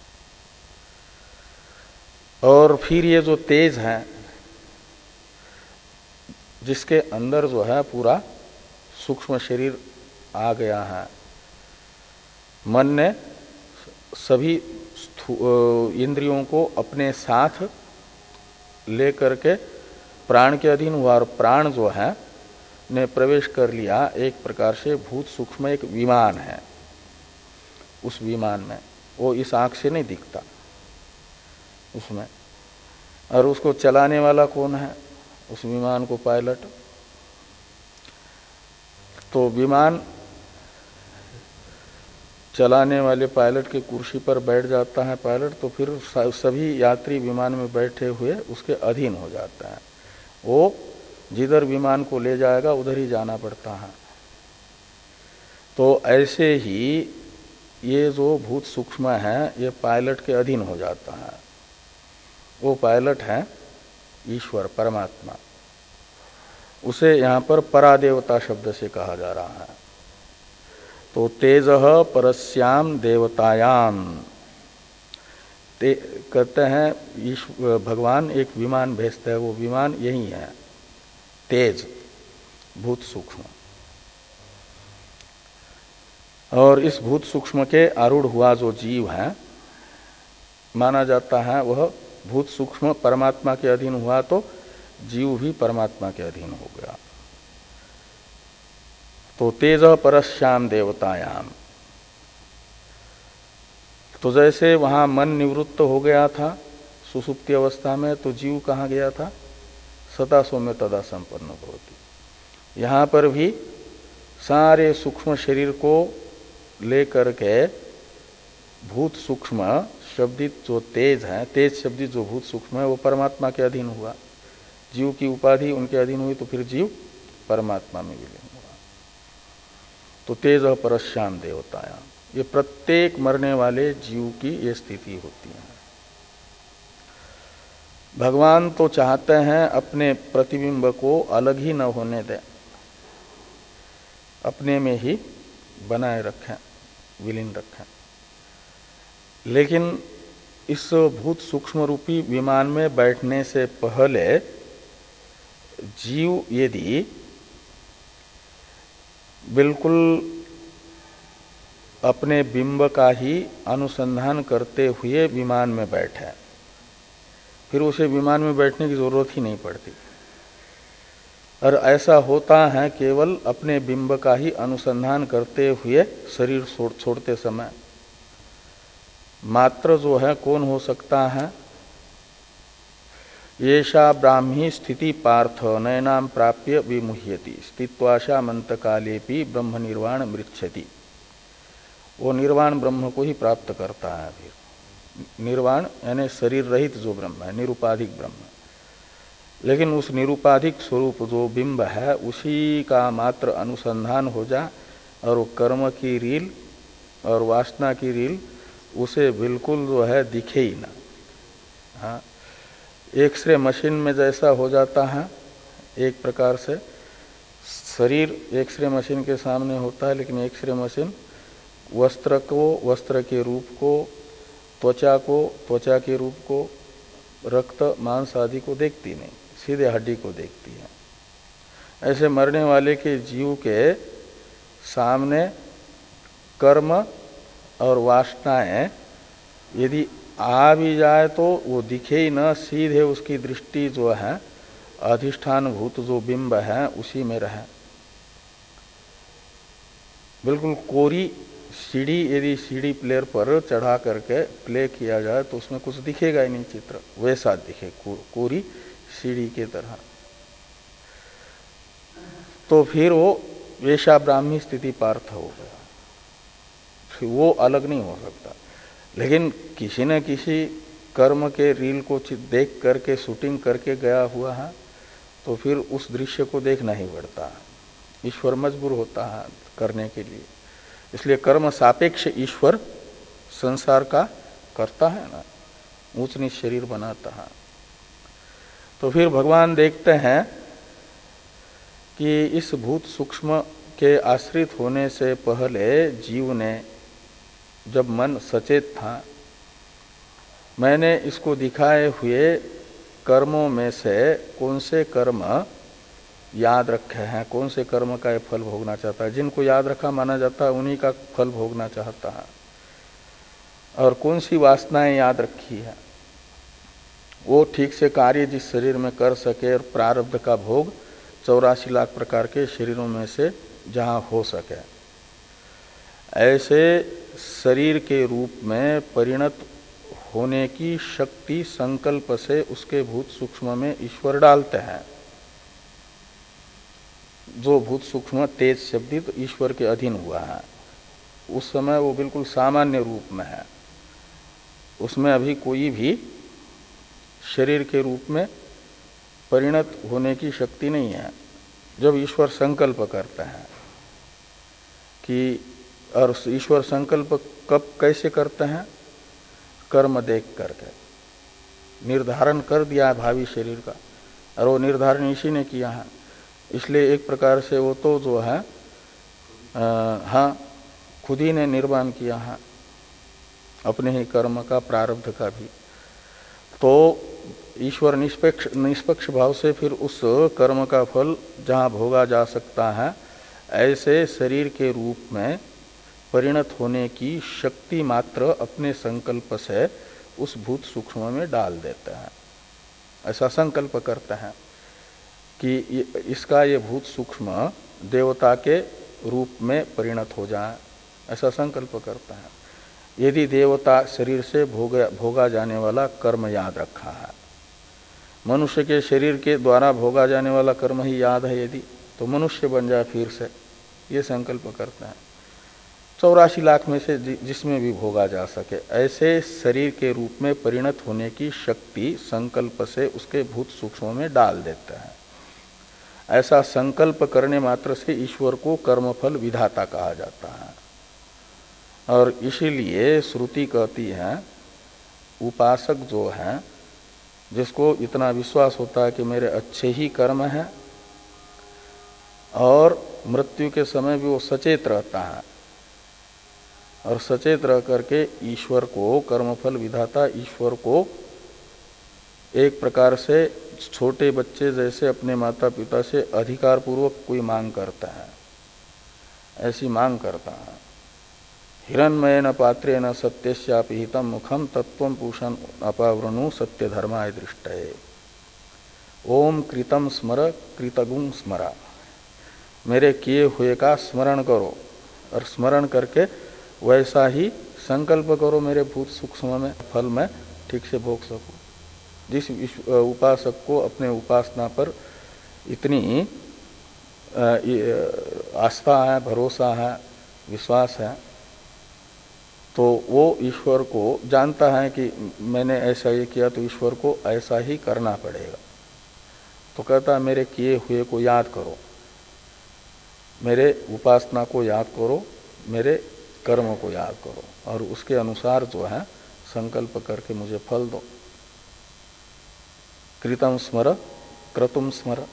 और फिर ये जो तेज है जिसके अंदर जो है पूरा सूक्ष्म शरीर आ गया है, मन ने सभी इंद्रियों को अपने साथ लेकर के प्राण के अधीन हुआ, और प्राण जो है ने प्रवेश कर लिया एक प्रकार से भूत सूक्ष्म एक विमान है। उस विमान में वो इस आंख से नहीं दिखता उसमें, और उसको चलाने वाला कौन है, उस विमान को पायलट। तो विमान चलाने वाले पायलट के कुर्सी पर बैठ जाता है पायलट, तो फिर सभी यात्री विमान में बैठे हुए उसके अधीन हो जाता है। वो जिधर विमान को ले जाएगा उधर ही जाना पड़ता है। तो ऐसे ही ये जो भूत सूक्ष्म है ये पायलट के अधीन हो जाता है। वो पायलट है ईश्वर परमात्मा, उसे यहाँ पर परादेवता शब्द से कहा जा रहा है। तो तेजः परस्याम देवतायाम, ते कहते हैं भगवान एक विमान भेजते हैं, वो विमान यही है तेज भूत सूक्ष्म। और इस भूत सूक्ष्म के आरूढ़ हुआ जो जीव है माना जाता है वह भूत सूक्ष्म परमात्मा के अधीन हुआ तो जीव भी परमात्मा के अधीन हो गया। तो तेज परस्याम देवतायाम, तो जैसे वहां मन निवृत्त हो गया था सुसुप्ति अवस्था में, तो जीव कहाँ गया था, सदा सौम्य तदा संपन्न भवति। यहाँ पर भी सारे सूक्ष्म शरीर को लेकर के भूत सूक्ष्म शब्दित जो तेज है, तेज शब्दित जो भूत सूक्ष्म है वो परमात्मा के अधीन हुआ। जीव की उपाधि उनके अधीन हुई तो फिर जीव परमात्मा में विलीन हुआ। तो तेज परश्याम देवताया। ये प्रत्येक मरने वाले जीव की ये स्थिति होती है। भगवान तो चाहते हैं अपने प्रतिबिंब को अलग ही न होने दें, अपने में ही बनाए रखें, विलीन रखें। लेकिन इस भूत सूक्ष्म रूपी विमान में बैठने से पहले जीव यदि बिल्कुल अपने बिंब का ही अनुसंधान करते हुए विमान में बैठे, फिर उसे विमान में बैठने की जरूरत ही नहीं पड़ती। और ऐसा होता है केवल अपने बिंब का ही अनुसंधान करते हुए शरीर छोड़ते समय। मात्र जो है कौन हो सकता है? येषा ब्राह्मी स्थिति पार्थ नयनाम प्राप्य विमुह्यति स्थित्वाशा मंतकालेपि ब्रह्म निर्वाण मृच्छति। वो निर्वाण ब्रह्म को ही प्राप्त करता है। फिर निर्वाण यानी शरीर रहित जो ब्रह्म है, निरुपाधिक ब्रह्म। लेकिन उस निरुपाधिक स्वरूप जो बिंब है उसी का मात्र अनुसंधान हो जा और वो कर्म की रील और वासना की रील उसे बिल्कुल जो है दिखे ही ना। हाँ, एक्सरे मशीन में जैसा हो जाता है, एक प्रकार से शरीर एक्सरे मशीन के सामने होता है, लेकिन एक्सरे मशीन वस्त्र को वस्त्र के रूप को, त्वचा को त्वचा के रूप को, रक्त मांस आदि को देखती नहीं, सीधे हड्डी को देखती है। ऐसे मरने वाले के जीव के सामने कर्म और वासनाएं यदि आ भी जाए तो वो दिखे ही न, सीधे उसकी दृष्टि जो है अधिष्ठान भूत जो बिंब है उसी में रहे। बिल्कुल कोरी सीढ़ी यदि सीढ़ी प्लेयर पर चढ़ा करके प्ले किया जाए तो उसमें कुछ दिखेगा ही नहीं, चित्र वैसा दिखे, को, कोरी सीढ़ी के तरह। तो फिर वो वेशा ब्राह्मी स्थिति पार्थ हो गया, फिर वो अलग नहीं हो सकता। लेकिन किसी न किसी कर्म के रील को देख करके शूटिंग करके गया हुआ है तो फिर उस दृश्य को देखना ही पड़ता है। ईश्वर मजबूर होता है करने के लिए। इसलिए कर्म सापेक्ष ईश्वर संसार का करता है ना, ऊंच नीच शरीर बनाता है। तो फिर भगवान देखते हैं कि इस भूत सूक्ष्म के आश्रित होने से पहले जीव ने जब मन सचेत था, मैंने इसको दिखाए हुए कर्मों में से कौन से कर्म याद रखे हैं, कौन से कर्म का ये फल भोगना चाहता है। जिनको याद रखा माना जाता है उन्हीं का फल भोगना चाहता है। और कौन सी वासनाएं याद रखी है, वो ठीक से कार्य जिस शरीर में कर सके और प्रारब्ध का भोग चौरासी लाख प्रकार के शरीरों में से जहां हो सके, ऐसे शरीर के रूप में परिणत होने की शक्ति संकल्प से उसके भूत सूक्ष्म में ईश्वर डालते हैं। जो भूत सूक्ष्म तेज शब्दित ईश्वर के अधीन हुआ है, उस समय वो बिल्कुल सामान्य रूप में है, उसमें अभी कोई भी शरीर के रूप में परिणत होने की शक्ति नहीं है। जब ईश्वर संकल्प करते हैं कि, और ईश्वर संकल्प कब कैसे करते हैं, कर्म देख करके निर्धारण कर दिया है भावी शरीर का, और वो निर्धारण इसी ने किया है। इसलिए एक प्रकार से वो तो जो है आ, हाँ खुद ही ने निर्माण किया है अपने ही कर्म का, प्रारब्ध का भी। तो ईश्वर निष्पक्ष निष्पक्ष भाव से फिर उस कर्म का फल जहाँ भोगा जा सकता है, ऐसे शरीर के रूप में परिणत होने की शक्ति मात्र अपने संकल्प से उस भूत सूक्ष्म में डाल देते हैं। ऐसा संकल्प करते हैं कि इसका ये भूत सूक्ष्म देवता के रूप में परिणत हो जाए, ऐसा संकल्प करते हैं। यदि देवता शरीर से भोगा भोगा जाने वाला कर्म याद रखा है, मनुष्य के शरीर के द्वारा भोगा जाने वाला कर्म ही याद है यदि, तो मनुष्य बन जाए फिर से, ये संकल्प करते हैं। चौरासी लाख में से जिसमें भी भोगा जा सके, ऐसे शरीर के रूप में परिणत होने की शक्ति संकल्प से उसके भूत सूक्ष्म में डाल देते हैं। ऐसा संकल्प करने मात्र से ईश्वर को कर्मफल विधाता कहा जाता है। और इसीलिए श्रुति कहती है उपासक जो है, जिसको इतना विश्वास होता है कि मेरे अच्छे ही कर्म हैं और मृत्यु के समय भी वो सचेत रहता है और सचेत रह करके ईश्वर को, कर्मफल विधाता ईश्वर को एक प्रकार से छोटे बच्चे जैसे अपने माता पिता से अधिकार पूर्वक कोई मांग करता है, ऐसी मांग करता है। हिरण्मयेन पात्रेण सत्यस्यापि हितं मुखम तत्वं पूषण अपावृणु सत्य धर्माय दृष्टये। ओम कृतं स्मर कृतगुं स्मरा, मेरे किए हुए का स्मरण करो और स्मरण करके वैसा ही संकल्प करो मेरे भूत सूक्ष्म में फल में ठीक से भोग सकूं। जिस उपासक को अपने उपासना पर इतनी आस्था है, भरोसा है, विश्वास है, तो वो ईश्वर को जानता है कि मैंने ऐसा ये किया तो ईश्वर को ऐसा ही करना पड़ेगा। तो कहता है मेरे किए हुए को याद करो, मेरे उपासना को याद करो, मेरे कर्म को याद करो और उसके अनुसार जो है संकल्प करके मुझे फल दो। कृतं स्मर क्रतुम स्मर।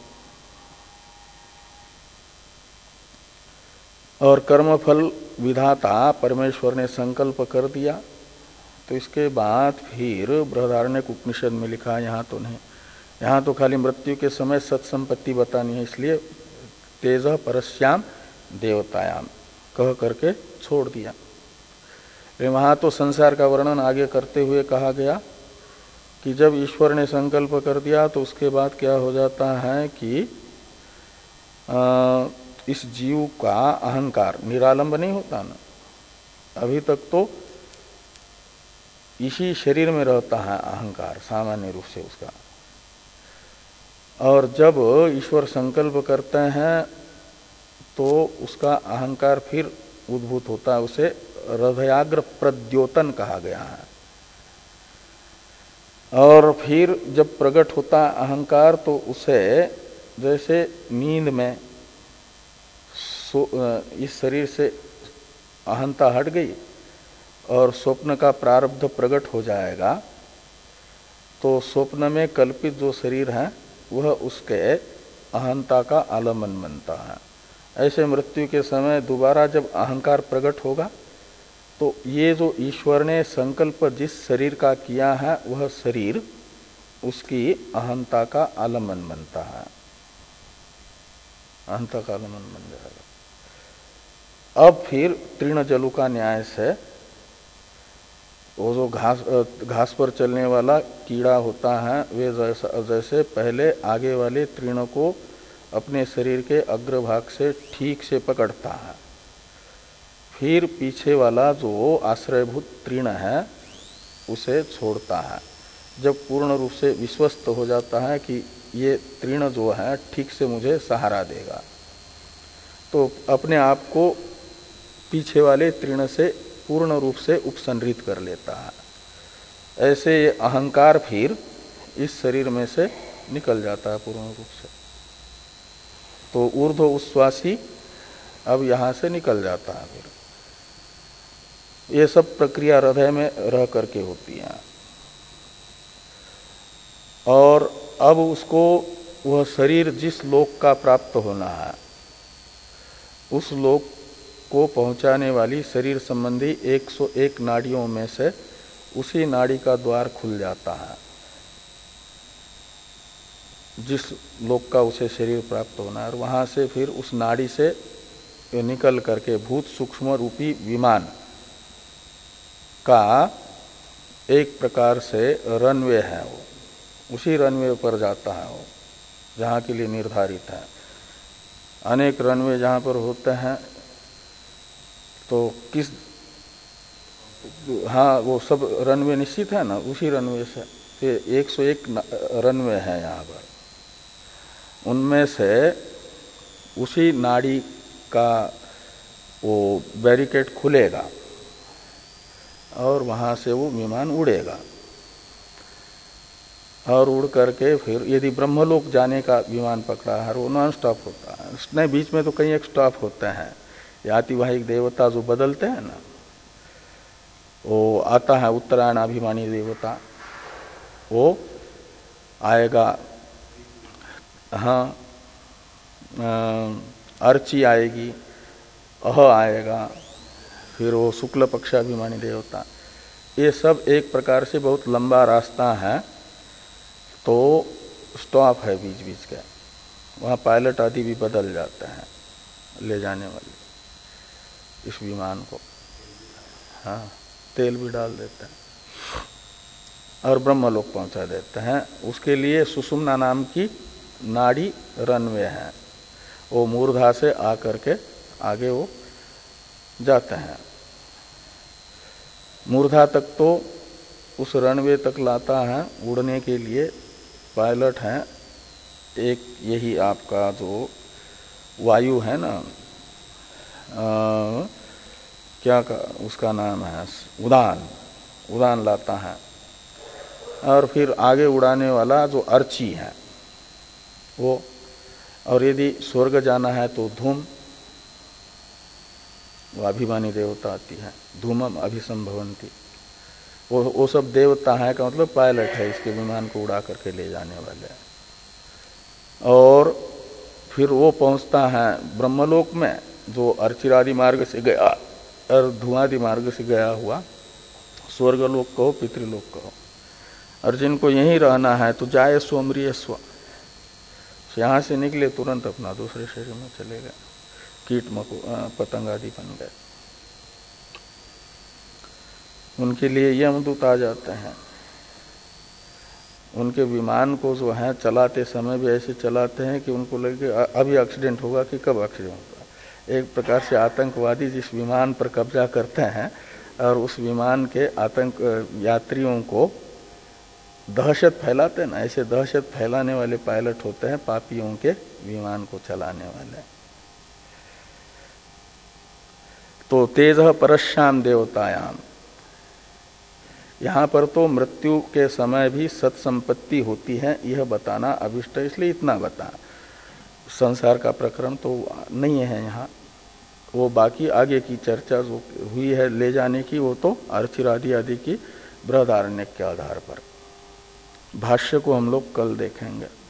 और कर्मफल विधाता परमेश्वर ने संकल्प कर दिया, तो इसके बाद फिर बृहदारण्यक उपनिषद में लिखा, यहाँ तो नहीं, यहाँ तो खाली मृत्यु के समय सत्संपत्ति बतानी है, इसलिए तेज परस्याम देवतायाम कह करके छोड़ दिया। वहां तो संसार का वर्णन आगे करते हुए कहा गया कि जब ईश्वर ने संकल्प कर दिया तो उसके बाद क्या हो जाता है कि आ, इस जीव का अहंकार निरालंब नहीं होता ना। अभी तक तो इसी शरीर में रहता है अहंकार सामान्य रूप से उसका, और जब ईश्वर संकल्प करते हैं तो उसका अहंकार फिर उद्भूत होता है। उसे हृदयाग्र प्रद्योतन कहा गया है। और फिर जब प्रकट होता अहंकार तो उसे जैसे नींद में इस शरीर से अहंता हट गई और स्वप्न का प्रारब्ध प्रकट हो जाएगा, तो स्वप्न में कल्पित जो शरीर है वह उसके अहंता का आलम्बन बनता है। ऐसे मृत्यु के समय दोबारा जब अहंकार प्रकट होगा तो ये जो ईश्वर ने संकल्प जिस शरीर का किया है वह शरीर उसकी अहंता का आलम्बन बनता है, अहंता का आलम्बन बन जाएगा। अब फिर तीर्ण जलु का न्याय से वो जो घास घास पर चलने वाला कीड़ा होता है वे जैसा जैसे पहले आगे वाले तीर्ण को अपने शरीर के अग्रभाग से ठीक से पकड़ता है, फिर पीछे वाला जो आश्रयभूत तीर्ण है उसे छोड़ता है। जब पूर्ण रूप से विश्वस्त हो जाता है कि ये तीर्ण जो है ठीक से मुझे सहारा देगा, तो अपने आप को पीछे वाले तीर्ण से पूर्ण रूप से उपसंहरित कर लेता है। ऐसे ये अहंकार फिर इस शरीर में से निकल जाता है पूर्ण रूप से। तो ऊर्ध्व उच्छ्वासी अब यहाँ से निकल जाता है। फिर ये सब प्रक्रिया हृदय में रह करके होती है। और अब उसको वह शरीर जिस लोक का प्राप्त होना है उस लोक को पहुंचाने वाली शरीर संबंधी एक सौ एक नाड़ियों में से उसी नाड़ी का द्वार खुल जाता है जिस लोक का उसे शरीर प्राप्त होना है। और वहां से फिर उस नाड़ी से निकल करके भूत सूक्ष्म रूपी विमान का एक प्रकार से रनवे है, वो उसी रनवे पर जाता है, वो जहाँ के लिए निर्धारित है। अनेक रनवे जहाँ पर होते हैं तो किस हाँ वो सब रनवे निश्चित है ना, उसी रनवे से फिर एक सौ एक रनवे है यहाँ पर। उनमें से उसी नाड़ी का वो बैरिकेड खुलेगा और वहाँ से वो विमान उड़ेगा। और उड़ करके फिर यदि ब्रह्मलोक जाने का विमान पकड़ा है वो नॉन स्टॉप होता है, उसने बीच में तो कई एक स्टॉप होते हैं। यातिवाहिक देवता जो बदलते हैं ना, वो आता है उत्तरायण अभिमानी देवता, वो आएगा, हाँ अर्ची आएगी, अह आएगा, फिर वो शुक्ल पक्षाभिमानी देवता। ये सब एक प्रकार से बहुत लंबा रास्ता है, तो स्टॉप है बीच बीच के, वहाँ पायलट आदि भी बदल जाते हैं ले जाने वाले इस विमान को, हाँ तेल भी डाल देते हैं और ब्रह्मलोक पहुंचा देते हैं। उसके लिए सुषुम्ना नाम की नाड़ी रनवे है, वो मूर्धा से आकर के आगे वो जाते हैं। मूर्धा तक तो उस रनवे तक लाता है उड़ने के लिए पायलट हैं। एक यही आपका जो वायु है ना, आ, क्या का उसका नाम है, उड़ान, उड़ान लाता है। और फिर आगे उड़ाने वाला जो अर्ची है वो, और यदि स्वर्ग जाना है तो धूम, वो अभिमानी देवता आती है, धूमम अभिसंभवंती, वो वो सब देवता है का मतलब पायलट है इसके विमान को उड़ा करके ले जाने वाले। और फिर वो पहुंचता है ब्रह्मलोक में, जो अर्चिरादि मार्ग से गया और धुआदि मार्ग से गया हुआ, स्वर्गलोक कहो पितृलोक कहो। और जिनको यहीं रहना है तो जाए स्वमरिय स्व, यहाँ से निकले तुरंत अपना दूसरे शरीर में चले गए, कीट मको पतंग आदि बन गए। उनके लिए यमदूत आ जाते हैं। उनके विमान को जो है चलाते समय भी ऐसे चलाते हैं कि उनको लगे अभी एक्सीडेंट होगा कि कब एक्सीडेंट होगा। एक प्रकार से आतंकवादी जिस विमान पर कब्जा करते हैं और उस विमान के आतंक यात्रियों को दहशत फैलाते हैं ना, ऐसे दहशत फैलाने वाले पायलट होते हैं पापियों के विमान को चलाने वाले। तो तेज परश्याम देवतायाम, यहाँ पर तो मृत्यु के समय भी सत्संपत्ति होती है यह बताना अभिष्ट, इसलिए इतना बता। संसार का प्रकरण तो नहीं है यहाँ, वो बाकी आगे की चर्चा जो हुई है ले जाने की, वो तो अर्चिरादि आदि की बृहदारण्यक के आधार पर। भाष्य को हम लोग कल देखेंगे।